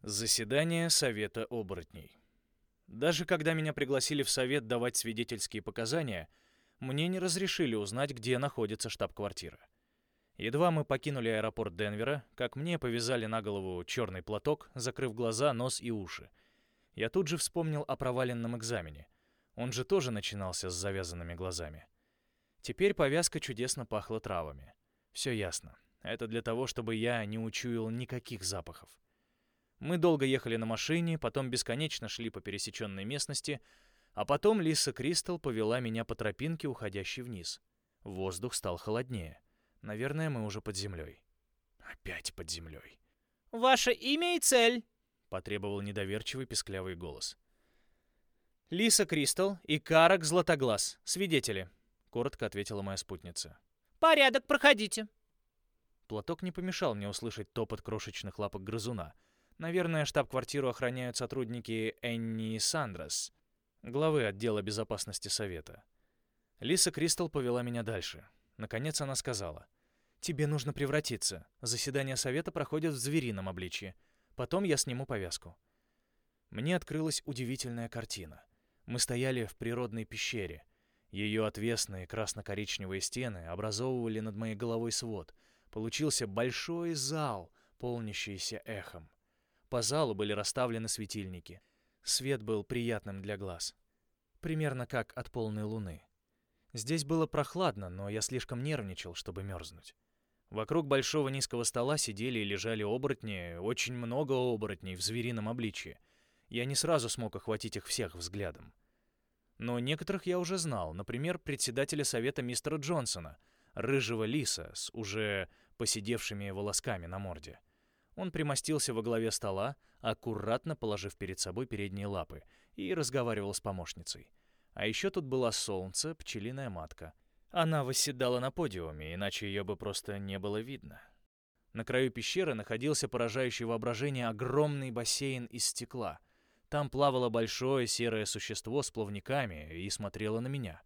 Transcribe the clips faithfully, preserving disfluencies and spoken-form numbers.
Заседание Совета оборотней. Даже когда меня пригласили в совет давать свидетельские показания, мне не разрешили узнать, где находится штаб-квартира. Едва мы покинули аэропорт Денвера, как мне повязали на голову черный платок, закрыв глаза, нос и уши. Я тут же вспомнил о проваленном экзамене. Он же тоже начинался с завязанными глазами. Теперь повязка чудесно пахла травами. Все ясно. Это для того, чтобы я не учуял никаких запахов. Мы долго ехали на машине, потом бесконечно шли по пересеченной местности, а потом Лиса Кристал повела меня по тропинке, уходящей вниз. Воздух стал холоднее. Наверное, мы уже под землей. Опять под землей. «Ваше имя и цель», — потребовал недоверчивый писклявый голос. «Лиса Кристал и Карак Златоглаз, свидетели», — коротко ответила моя спутница. «Порядок, проходите». Платок не помешал мне услышать топот крошечных лапок грызуна. Наверное, штаб-квартиру охраняют сотрудники Энни Сандрас, главы отдела безопасности Совета. Лиса Кристал повела меня дальше. Наконец она сказала: «Тебе нужно превратиться. Заседание Совета проходит в зверином обличье. Потом я сниму повязку». Мне открылась удивительная картина. Мы стояли в природной пещере. Ее отвесные красно-коричневые стены образовывали над моей головой свод. Получился большой зал, полнящийся эхом. По залу были расставлены светильники. Свет был приятным для глаз. Примерно как от полной луны. Здесь было прохладно, но я слишком нервничал, чтобы мерзнуть. Вокруг большого низкого стола сидели и лежали оборотни, очень много оборотней в зверином обличье. Я не сразу смог охватить их всех взглядом. Но некоторых я уже знал, например, председателя совета мистера Джонсона, рыжего лиса с уже поседевшими волосками на морде. Он примостился во главе стола, аккуратно положив перед собой передние лапы, и разговаривал с помощницей. А еще тут была Солнце, пчелиная матка. Она восседала на подиуме, иначе ее бы просто не было видно. На краю пещеры находился поражающий воображение огромный бассейн из стекла. Там плавало большое серое существо с плавниками и смотрело на меня.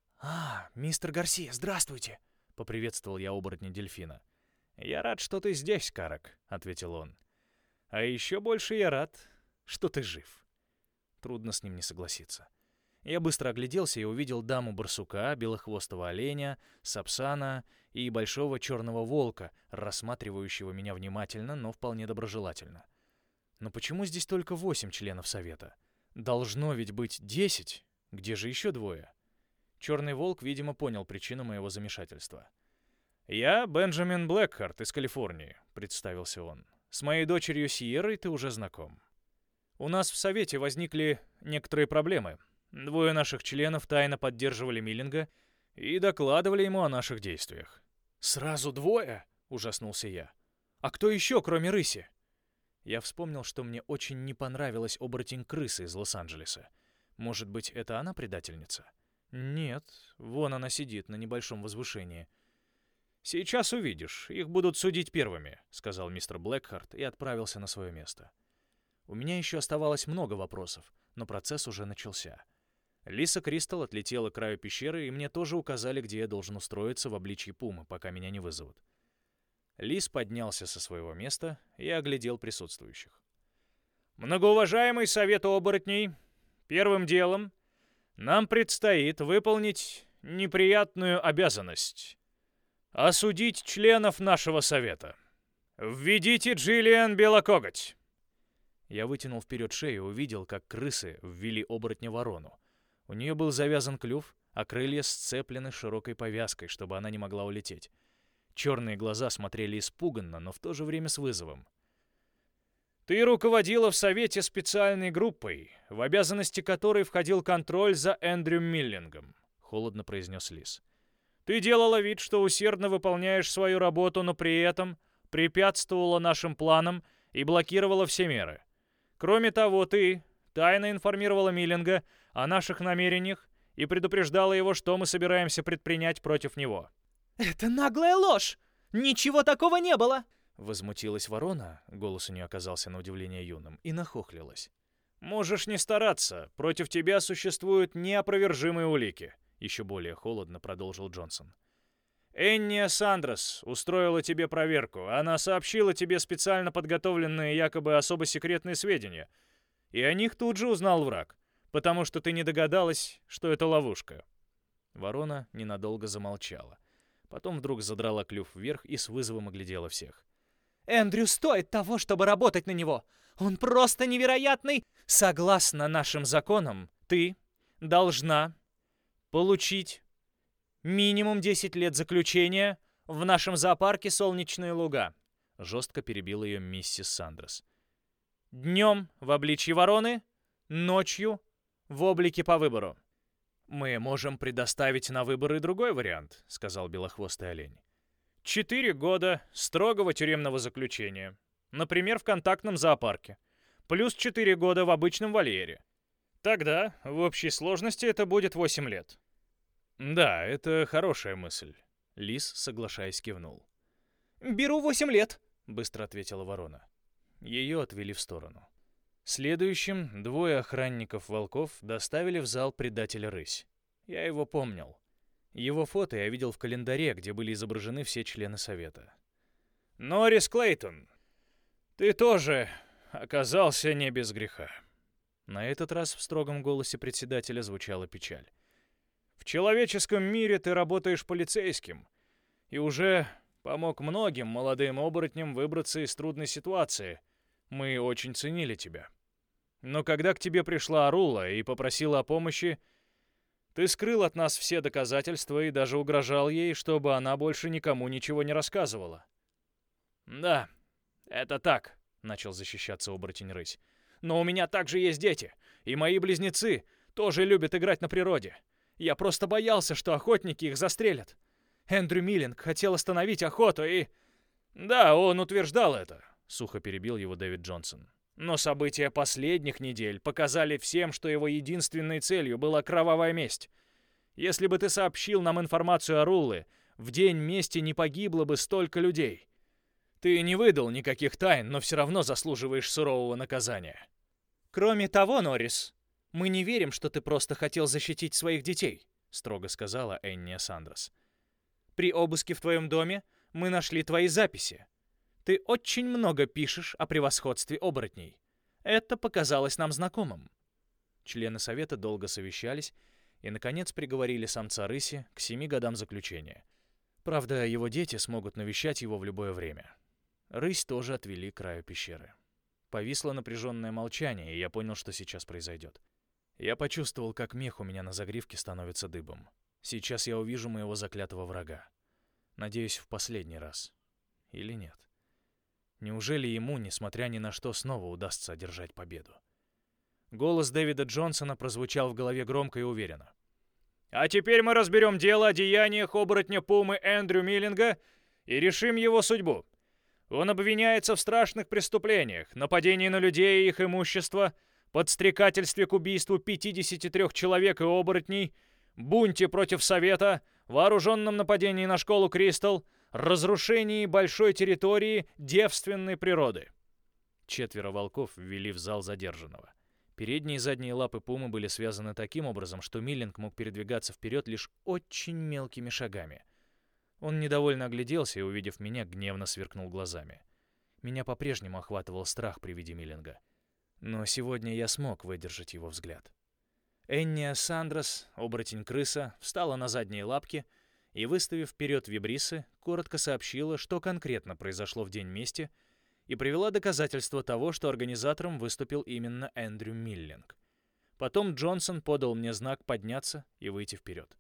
«А, мистер Гарсия, здравствуйте!» — поприветствовал я оборотня дельфина. «Я рад, что ты здесь, Карак», — ответил он. «А еще больше я рад, что ты жив». Трудно с ним не согласиться. Я быстро огляделся и увидел даму-барсука, белохвостого оленя, сапсана и большого черного волка, рассматривающего меня внимательно, но вполне доброжелательно. Но почему здесь только восемь членов совета? Должно ведь быть десять. Где же еще двое? Черный волк, видимо, понял причину моего замешательства. «Я Бенджамин Блэкхарт из Калифорнии», — представился он. «С моей дочерью Сиеррой ты уже знаком. У нас в Совете возникли некоторые проблемы. Двое наших членов тайно поддерживали Миллинга и докладывали ему о наших действиях». «Сразу двое?» — ужаснулся я. «А кто еще, кроме рыси?» Я вспомнил, что мне очень не понравилась оборотень-крысы из Лос-Анджелеса. Может быть, это она предательница? Нет, вон она сидит на небольшом возвышении. «Сейчас увидишь, их будут судить первыми», — сказал мистер Блэкхарт и отправился на свое место. У меня еще оставалось много вопросов, но процесс уже начался. Лиса Кристал отлетела к краю пещеры, и мне тоже указали, где я должен устроиться в обличье пумы, пока меня не вызовут. Лис поднялся со своего места и оглядел присутствующих. «Многоуважаемый совет оборотней, первым делом нам предстоит выполнить неприятную обязанность — осудить членов нашего совета. Введите Джиллиан Белокоготь!» Я вытянул вперед шею и увидел, как крысы ввели оборотня-ворону. У нее был завязан клюв, а крылья сцеплены широкой повязкой, чтобы она не могла улететь. Черные глаза смотрели испуганно, но в то же время с вызовом. «Ты руководила в Совете специальной группой, в обязанности которой входил контроль за Эндрю Миллингом», — холодно произнес Лис. «Ты делала вид, что усердно выполняешь свою работу, но при этом препятствовала нашим планам и блокировала все меры. Кроме того, ты тайно информировала Миллинга о наших намерениях и предупреждала его, что мы собираемся предпринять против него». «Это наглая ложь! Ничего такого не было!» Возмутилась ворона, голос у нее оказался на удивление юным, и нахохлилась. «Можешь не стараться, против тебя существуют неопровержимые улики», — еще более холодно продолжил Джонсон. Энния Сандрас устроила тебе проверку. Она сообщила тебе специально подготовленные якобы особо секретные сведения. И о них тут же узнал враг, потому что ты не догадалась, что это ловушка». Ворона ненадолго замолчала. Потом вдруг задрала клюв вверх и с вызовом оглядела всех. Эндрю стоит того, чтобы работать на него. Он просто невероятный. Согласно нашим законам, ты должна получить минимум десять лет заключения в нашем зоопарке «Солнечные луга», — жестко перебила ее миссис Сандрас. «Днем в обличье вороны, ночью в облике по выбору». «Мы можем предоставить на выбор и другой вариант», — сказал белохвостый олень. «Четыре года строгого тюремного заключения, например, в контактном зоопарке, плюс четыре года в обычном вольере. Тогда в общей сложности это будет восемь лет». «Да, это хорошая мысль», — лис, соглашаясь, кивнул. «Беру восемь лет», — быстро ответила ворона. Ее отвели в сторону. Следующим двое охранников-волков доставили в зал предателя рысь. Я его помнил. Его фото я видел в календаре, где были изображены все члены совета. «Норрис Клейтон, ты тоже оказался не без греха». На этот раз в строгом голосе председателя звучала печаль. «В человеческом мире ты работаешь полицейским и уже помог многим молодым оборотням выбраться из трудной ситуации. Мы очень ценили тебя. Но когда к тебе пришла Арула и попросила о помощи, ты скрыл от нас все доказательства и даже угрожал ей, чтобы она больше никому ничего не рассказывала». «Да, это так», — начал защищаться оборотень-рысь. «Но у меня также есть дети, и мои близнецы тоже любят играть на природе. Я просто боялся, что охотники их застрелят. Эндрю Миллинг хотел остановить охоту и...» «Да, он утверждал это», — сухо перебил его Дэвид Джонсон. «Но события последних недель показали всем, что его единственной целью была кровавая месть. Если бы ты сообщил нам информацию о Рулле, в день мести не погибло бы столько людей. Ты не выдал никаких тайн, но все равно заслуживаешь сурового наказания». «Кроме того, Норрис, мы не верим, что ты просто хотел защитить своих детей», — строго сказала Энния Сандрас. «При обыске в твоем доме мы нашли твои записи. Ты очень много пишешь о превосходстве оборотней. Это показалось нам знакомым». Члены совета долго совещались и, наконец, приговорили самца рыси к семи годам заключения. Правда, его дети смогут навещать его в любое время. Рысь тоже отвели к краю пещеры. Повисло напряженное молчание, и я понял, что сейчас произойдет. Я почувствовал, как мех у меня на загривке становится дыбом. Сейчас я увижу моего заклятого врага. Надеюсь, в последний раз. Или нет? Неужели ему, несмотря ни на что, снова удастся одержать победу? Голос Дэвида Джонсона прозвучал в голове громко и уверенно. «А теперь мы разберем дело о деяниях оборотня Пумы Эндрю Миллинга и решим его судьбу. Он обвиняется в страшных преступлениях, нападении на людей и их имущество, подстрекательстве к убийству пятидесяти трёх человек и оборотней, бунте против Совета, вооруженном нападении на школу Кристал, разрушении большой территории девственной природы». Четверо волков ввели в зал задержанного. Передние и задние лапы Пумы были связаны таким образом, что Миллинг мог передвигаться вперед лишь очень мелкими шагами. Он недовольно огляделся и, увидев меня, гневно сверкнул глазами. Меня по-прежнему охватывал страх при виде Миллинга. Но сегодня я смог выдержать его взгляд. Энния Сандрас, оборотень-крыса, встала на задние лапки и, выставив вперед вибрисы, коротко сообщила, что конкретно произошло в день мести, и привела доказательства того, что организатором выступил именно Эндрю Миллинг. Потом Джонсон подал мне знак подняться и выйти вперед.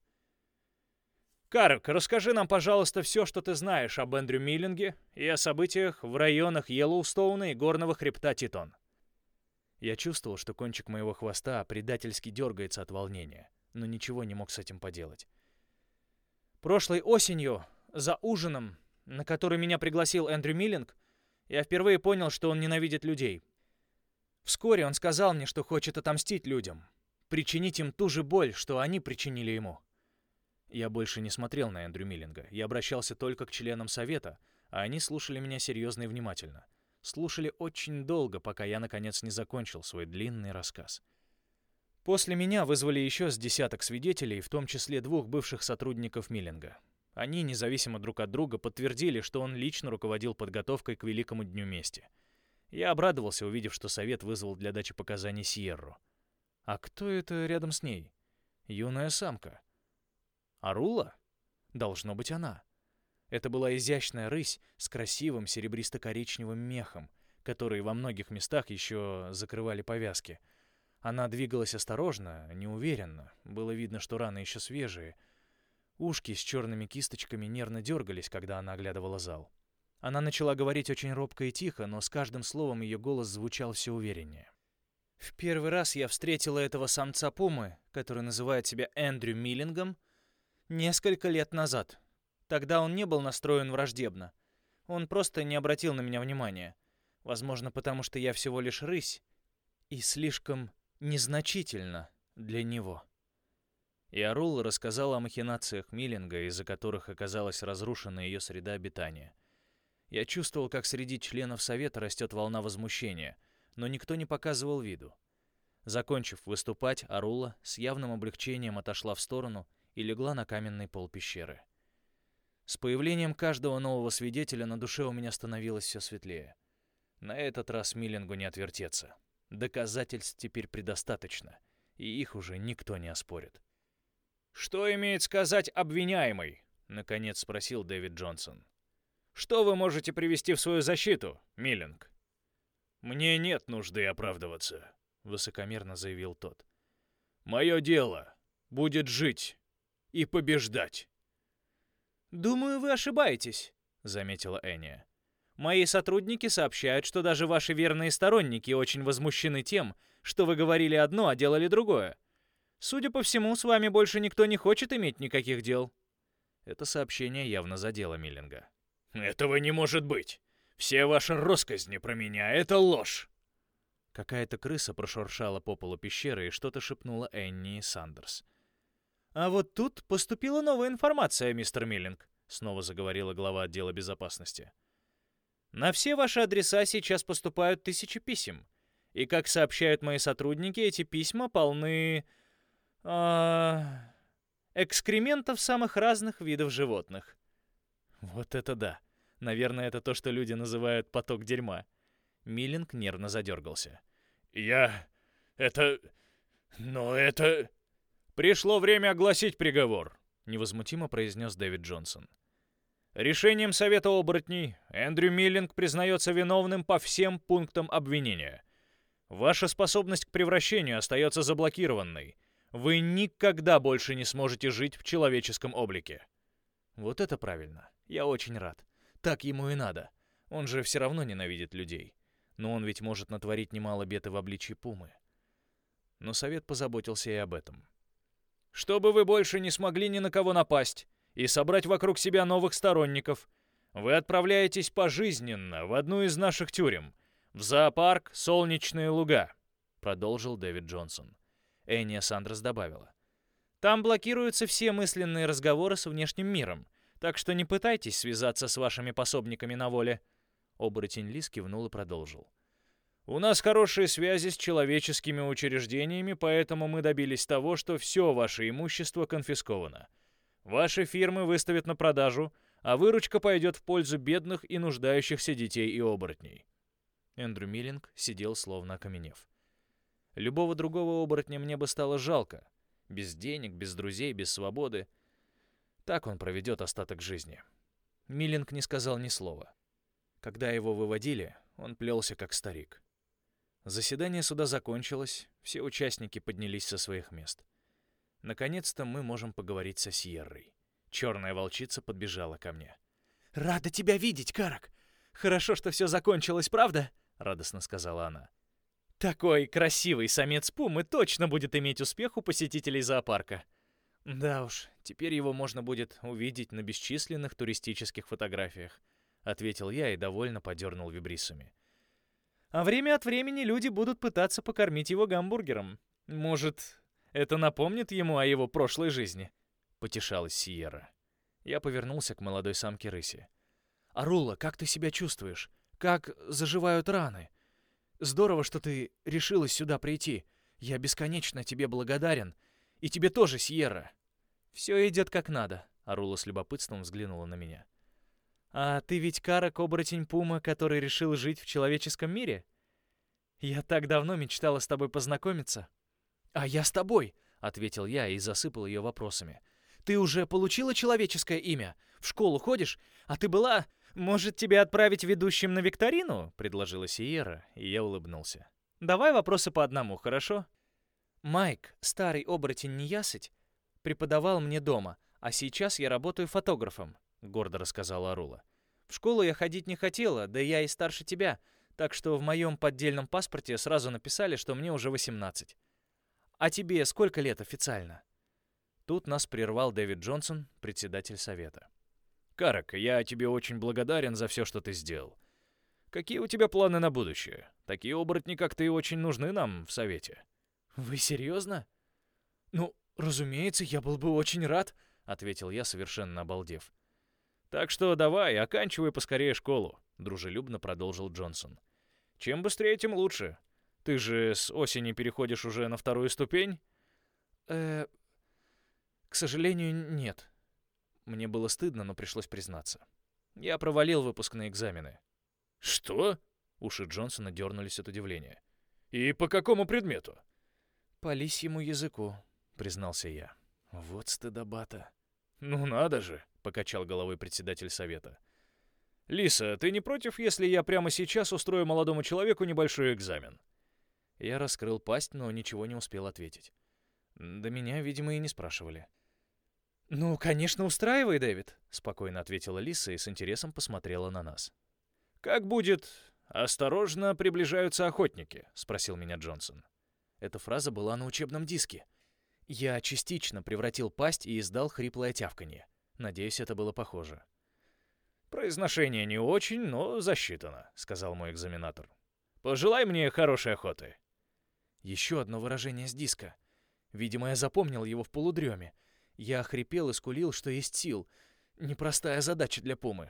«Карк, расскажи нам, пожалуйста, все, что ты знаешь об Эндрю Миллинге и о событиях в районах Йеллоустоуна и горного хребта Титон». Я чувствовал, что кончик моего хвоста предательски дергается от волнения, но ничего не мог с этим поделать. Прошлой осенью, за ужином, на который меня пригласил Эндрю Миллинг, я впервые понял, что он ненавидит людей. Вскоре он сказал мне, что хочет отомстить людям, причинить им ту же боль, что они причинили ему. Я больше не смотрел на Эндрю Миллинга, я обращался только к членам совета, а они слушали меня серьезно и внимательно. Слушали очень долго, пока я, наконец, не закончил свой длинный рассказ. После меня вызвали еще с десяток свидетелей, в том числе двух бывших сотрудников Миллинга. Они, независимо друг от друга, подтвердили, что он лично руководил подготовкой к Великому Дню Мести. Я обрадовался, увидев, что совет вызвал для дачи показаний Сьерру. А кто это рядом с ней? Юная самка. Арула? Должно быть она. Это была изящная рысь с красивым серебристо-коричневым мехом, который во многих местах еще закрывали повязки. Она двигалась осторожно, неуверенно. Было видно, что раны еще свежие. Ушки с черными кисточками нервно дергались, когда она оглядывала зал. Она начала говорить очень робко и тихо, но с каждым словом ее голос звучал все увереннее. «В первый раз я встретила этого самца пумы, который называет себя Эндрю Миллингом, несколько лет назад. Тогда он не был настроен враждебно. Он просто не обратил на меня внимания. Возможно, потому что я всего лишь рысь и слишком незначительна для него». И Арул рассказала о махинациях Миллинга, из-за которых оказалась разрушена ее среда обитания. Я чувствовал, как среди членов совета растет волна возмущения, но никто не показывал виду. Закончив выступать, Арула с явным облегчением отошла в сторону и легла на каменный пол пещеры. С появлением каждого нового свидетеля на душе у меня становилось все светлее. На этот раз Миллингу не отвертеться. Доказательств теперь предостаточно, и их уже никто не оспорит. «Что имеет сказать обвиняемый?» — наконец спросил Дэвид Джонсон. «Что вы можете привести в свою защиту, Миллинг?» «Мне нет нужды оправдываться», — высокомерно заявил тот. «Мое дело будет жить и побеждать». «Думаю, вы ошибаетесь», — заметила Энния. «Мои сотрудники сообщают, что даже ваши верные сторонники очень возмущены тем, что вы говорили одно, а делали другое. Судя по всему, с вами больше никто не хочет иметь никаких дел». Это сообщение явно задело Миллинга. «Этого не может быть! Все ваши россказни про меня — это ложь!» Какая-то крыса прошуршала по полу пещеры и что-то шепнула Энни Сандерс. «А вот тут поступила новая информация, мистер Миллинг», — снова заговорила глава отдела безопасности. «На все ваши адреса сейчас поступают тысячи писем. И, как сообщают мои сотрудники, эти письма полны... А... экскрементов самых разных видов животных». Вот это да. Наверное, это то, что люди называют поток дерьма. Миллинг нервно задергался. «Я... это... но это...» «Пришло время огласить приговор», — невозмутимо произнес Дэвид Джонсон. «Решением Совета оборотней Эндрю Миллинг признается виновным по всем пунктам обвинения. Ваша способность к превращению остается заблокированной. Вы никогда больше не сможете жить в человеческом облике». Вот это правильно. Я очень рад. Так ему и надо. Он же все равно ненавидит людей. Но он ведь может натворить немало бед и в обличье пумы. Но совет позаботился и об этом. «Чтобы вы больше не смогли ни на кого напасть и собрать вокруг себя новых сторонников, вы отправляетесь пожизненно в одну из наших тюрем, в зоопарк «Солнечные луга», — продолжил Дэвид Джонсон. Энния Сандерс добавила. «Там блокируются все мысленные разговоры с внешним миром, так что не пытайтесь связаться с вашими пособниками на воле». Оборотень Лис кивнул и продолжил. «У нас хорошие связи с человеческими учреждениями, поэтому мы добились того, что все ваше имущество конфисковано. Ваши фирмы выставят на продажу, а выручка пойдет в пользу бедных и нуждающихся детей и оборотней». Эндрю Миллинг сидел словно окаменев. Любого другого оборотня мне бы стало жалко. Без денег, без друзей, без свободы. Так он проведет остаток жизни. Миллинг не сказал ни слова. Когда его выводили, он плелся как старик. Заседание суда закончилось, все участники поднялись со своих мест. Наконец-то мы можем поговорить со Сьеррой. Черная волчица подбежала ко мне. «Рада тебя видеть, Карак! Хорошо, что все закончилось, правда?» — радостно сказала она. «Такой красивый самец пумы точно будет иметь успех у посетителей зоопарка». «Да уж, теперь его можно будет увидеть на бесчисленных туристических фотографиях», — ответил я и довольно подернул вибрисами. «А время от времени люди будут пытаться покормить его гамбургером. Может, это напомнит ему о его прошлой жизни?» — потешалась Сьерра. Я повернулся к молодой самке рыси. «Арула, как ты себя чувствуешь? Как заживают раны? Здорово, что ты решилась сюда прийти. Я бесконечно тебе благодарен. И тебе тоже, Сьерра». «Все идет как надо», Арула с любопытством взглянула на меня. «А ты ведь Карак, оборотень Пума, который решил жить в человеческом мире? Я так давно мечтала с тобой познакомиться». «А я с тобой», — ответил я и засыпал ее вопросами. «Ты уже получила человеческое имя? В школу ходишь? А ты была... Может, тебя отправить ведущим на викторину?» — предложила Сиера, и я улыбнулся. «Давай вопросы по одному, хорошо?» «Майк, старый оборотень неясыть, преподавал мне дома, а сейчас я работаю фотографом», — гордо рассказала Арула. «В школу я ходить не хотела, да я и старше тебя, так что в моем поддельном паспорте сразу написали, что мне уже восемнадцать. А тебе сколько лет официально?» Тут нас прервал Дэвид Джонсон, председатель совета. «Карак, я тебе очень благодарен за все, что ты сделал. Какие у тебя планы на будущее? Такие оборотни, как ты, очень нужны нам в совете». «Вы серьезно?» «Ну, разумеется, я был бы очень рад», — ответил я, совершенно обалдев. «Так что давай, оканчивай поскорее школу», — дружелюбно продолжил Джонсон. «Чем быстрее, тем лучше. Ты же с осени переходишь уже на вторую ступень?» «Э, к сожалению, нет». Мне было стыдно, но пришлось признаться. Я провалил выпускные экзамены. «Что?» — уши Джонсона дернулись от удивления. «И по какому предмету?» «По лисьему языку», — признался я. Вот стыдоба-то. «Ну надо же», — покачал головой председатель совета. «Лиса, ты не против, если я прямо сейчас устрою молодому человеку небольшой экзамен?» Я раскрыл пасть, но ничего не успел ответить. До меня, видимо, и не спрашивали. «Ну, конечно, устраивай, Дэвид», — спокойно ответила Лиса и с интересом посмотрела на нас. «Как будет? Осторожно, приближаются охотники», — спросил меня Джонсон. Эта фраза была на учебном диске. Я частично превратил пасть и издал хриплое тявканье. Надеюсь, это было похоже. «Произношение не очень, но засчитано», — сказал мой экзаменатор. «Пожелай мне хорошей охоты». Еще одно выражение с диска. Видимо, я запомнил его в полудреме. Я хрипел и скулил, что есть сил. Непростая задача для Пумы.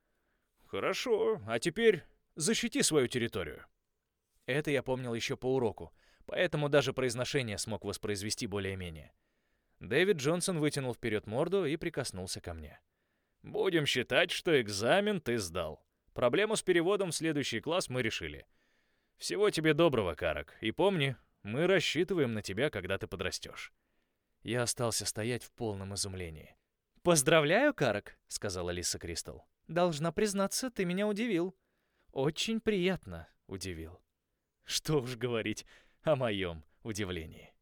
«Хорошо, а теперь защити свою территорию». Это я помнил еще по уроку, поэтому даже произношение смог воспроизвести более-менее. Дэвид Джонсон вытянул вперед морду и прикоснулся ко мне. «Будем считать, что экзамен ты сдал. Проблему с переводом в следующий класс мы решили. Всего тебе доброго, Карак, и помни, мы рассчитываем на тебя, когда ты подрастешь». Я остался стоять в полном изумлении. «Поздравляю, Карак», — сказала Лиса Кристал. «Должна признаться, ты меня удивил. Очень приятно удивил». Что уж говорить о моем удивлении.